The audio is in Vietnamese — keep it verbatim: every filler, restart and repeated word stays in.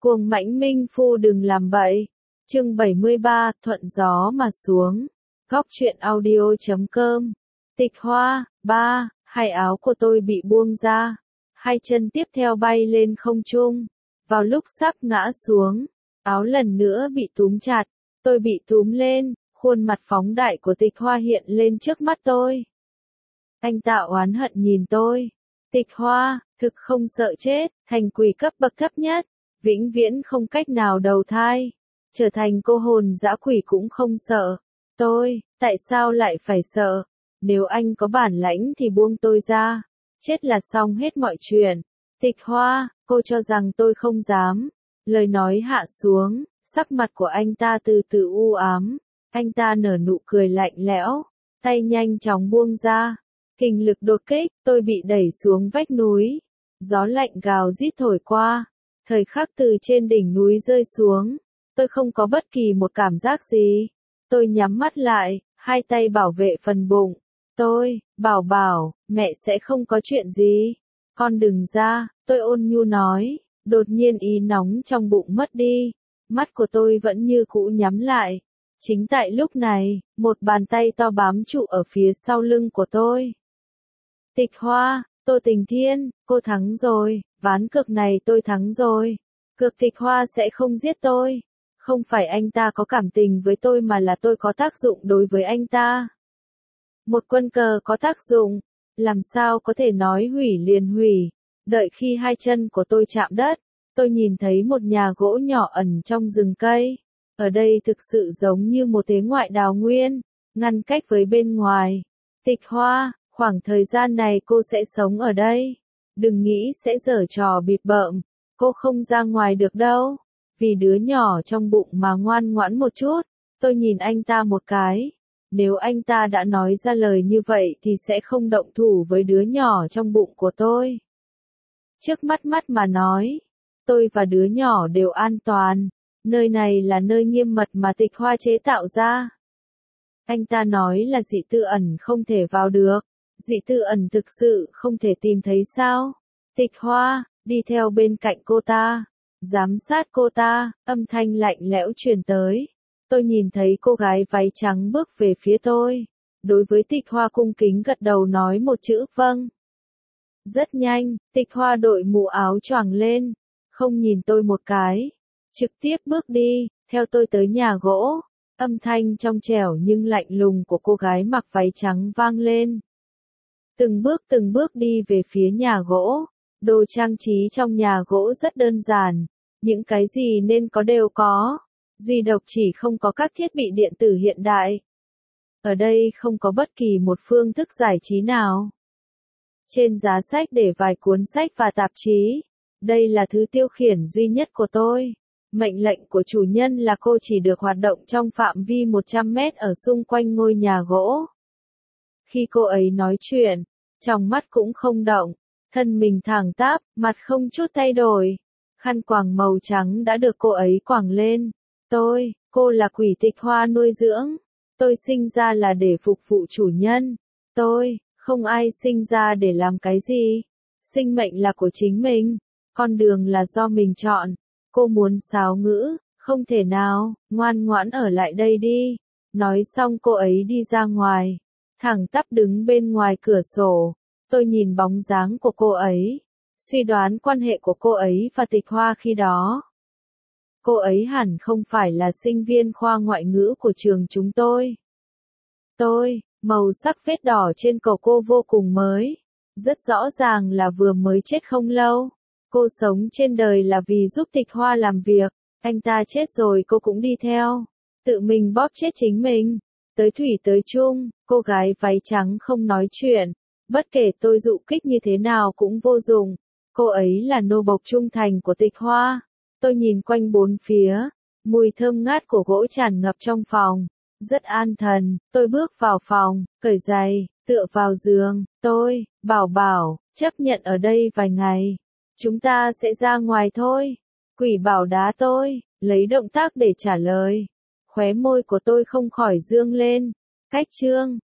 Cuồng mãnh minh phu đừng làm bậy. Chương bảy mươi ba, thuận gió mà xuống. Góc truyện audio chấm com. Tịch Hoa, ba, hai áo của tôi bị buông ra. Hai chân tiếp theo bay lên không trung. Vào lúc sắp ngã xuống, áo lần nữa bị túm chặt. Tôi bị túm lên, khuôn mặt phóng đại của Tịch Hoa hiện lên trước mắt tôi. Anh ta oán hận nhìn tôi. Tịch Hoa, thực không sợ chết, thành quỷ cấp bậc thấp nhất, vĩnh viễn không cách nào đầu thai. Trở thành cô hồn dã quỷ cũng không sợ. Tôi, tại sao lại phải sợ? Nếu anh có bản lãnh thì buông tôi ra. Chết là xong hết mọi chuyện. Tịch Hoa, cô cho rằng tôi không dám. Lời nói hạ xuống, sắc mặt của anh ta từ từ u ám. Anh ta nở nụ cười lạnh lẽo, tay nhanh chóng buông ra. Kình lực đột kích, tôi bị đẩy xuống vách núi. Gió lạnh gào rít thổi qua. Thời khắc từ trên đỉnh núi rơi xuống. Tôi không có bất kỳ một cảm giác gì. Tôi nhắm mắt lại, hai tay bảo vệ phần bụng. Tôi, bảo bảo, mẹ sẽ không có chuyện gì. Con đừng ra, tôi ôn nhu nói. Đột nhiên ý nóng trong bụng mất đi. Mắt của tôi vẫn như cũ nhắm lại. Chính tại lúc này, một bàn tay to bám trụ ở phía sau lưng của tôi. Tịch Hoa, Tô Tình Thiên, cô thắng rồi, ván cược này tôi thắng rồi. Cược Tịch Hoa sẽ không giết tôi. Không phải anh ta có cảm tình với tôi mà là tôi có tác dụng đối với anh ta. Một quân cờ có tác dụng, làm sao có thể nói hủy liền hủy. Đợi khi hai chân của tôi chạm đất, tôi nhìn thấy một nhà gỗ nhỏ ẩn trong rừng cây. Ở đây thực sự giống như một thế ngoại đào nguyên, ngăn cách với bên ngoài. Tịch Hoa, khoảng thời gian này cô sẽ sống ở đây. Đừng nghĩ sẽ giở trò bịp bợm, cô không ra ngoài được đâu. Vì đứa nhỏ trong bụng mà ngoan ngoãn một chút, tôi nhìn anh ta một cái. Nếu anh ta đã nói ra lời như vậy thì sẽ không động thủ với đứa nhỏ trong bụng của tôi. Trước mắt mắt mà nói, tôi và đứa nhỏ đều an toàn. Nơi này là nơi nghiêm mật mà Tịch Hoa chế tạo ra. Anh ta nói là dị tư ẩn không thể vào được. Dị tư ẩn thực sự không thể tìm thấy sao? Tịch Hoa, đi theo bên cạnh cô ta. Giám sát cô ta, âm thanh lạnh lẽo truyền tới. Tôi nhìn thấy cô gái váy trắng bước về phía tôi. Đối với Tịch Hoa cung kính gật đầu nói một chữ vâng. Rất nhanh, Tịch Hoa đội mũ áo choàng lên. Không nhìn tôi một cái. Trực tiếp bước đi, theo tôi tới nhà gỗ. Âm thanh trong trẻo nhưng lạnh lùng của cô gái mặc váy trắng vang lên. Từng bước từng bước đi về phía nhà gỗ. Đồ trang trí trong nhà gỗ rất đơn giản. Những cái gì nên có đều có. Duy độc chỉ không có các thiết bị điện tử hiện đại. Ở đây không có bất kỳ một phương thức giải trí nào. Trên giá sách để vài cuốn sách và tạp chí. Đây là thứ tiêu khiển duy nhất của tôi. Mệnh lệnh của chủ nhân là cô chỉ được hoạt động trong phạm vi một trăm mét ở xung quanh ngôi nhà gỗ. Khi cô ấy nói chuyện, trong mắt cũng không động, thân mình thẳng tắp, mặt không chút thay đổi. Khăn quàng màu trắng đã được cô ấy quàng lên. Tôi, cô là quỷ Tịch Hoa nuôi dưỡng. Tôi sinh ra là để phục vụ chủ nhân. Tôi, không ai sinh ra để làm cái gì. Sinh mệnh là của chính mình. Con đường là do mình chọn. Cô muốn sáo ngữ, không thể nào, ngoan ngoãn ở lại đây đi. Nói xong cô ấy đi ra ngoài. Thẳng tắp đứng bên ngoài cửa sổ. Tôi nhìn bóng dáng của cô ấy. Suy đoán quan hệ của cô ấy và Tịch Hoa khi đó. Cô ấy hẳn không phải là sinh viên khoa ngoại ngữ của trường chúng tôi. Tôi, màu sắc vết đỏ trên cổ cô vô cùng mới. Rất rõ ràng là vừa mới chết không lâu. Cô sống trên đời là vì giúp Tịch Hoa làm việc. Anh ta chết rồi cô cũng đi theo. Tự mình bóp chết chính mình. Tới thủy tới chung, cô gái váy trắng không nói chuyện. Bất kể tôi dụ kích như thế nào cũng vô dụng. Cô ấy là nô bộc trung thành của Tịch Hoa. Tôi nhìn quanh bốn phía. Mùi thơm ngát của gỗ tràn ngập trong phòng. Rất an thần. Tôi bước vào phòng, cởi giày, tựa vào giường. Tôi, bảo bảo, chấp nhận ở đây vài ngày. Chúng ta sẽ ra ngoài thôi. Quỷ bảo đá tôi, lấy động tác để trả lời. Khóe môi của tôi không khỏi dương lên. Cách chương.